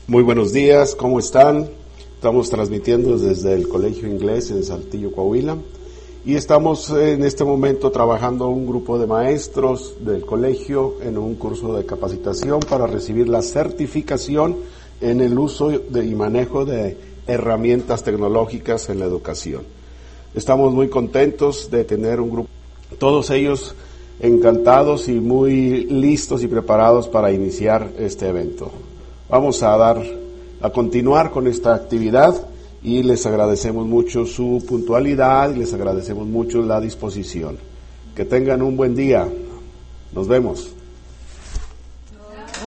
Muy buenos días, ¿cómo están? Estamos transmitiendo desde el Colegio Inglés en Saltillo, Coahuila, y estamos en este momento trabajando un grupo de maestros del colegio en un curso de capacitación para recibir la certificación en el uso y manejo de herramientas tecnológicas en la educación. Estamos muy contentos de tener un grupo, todos ellos encantados y muy listos y preparados para iniciar este evento. Vamos a continuar con esta actividad y les agradecemos mucho su puntualidad y les agradecemos mucho la disposición. Que tengan un buen día. Nos vemos.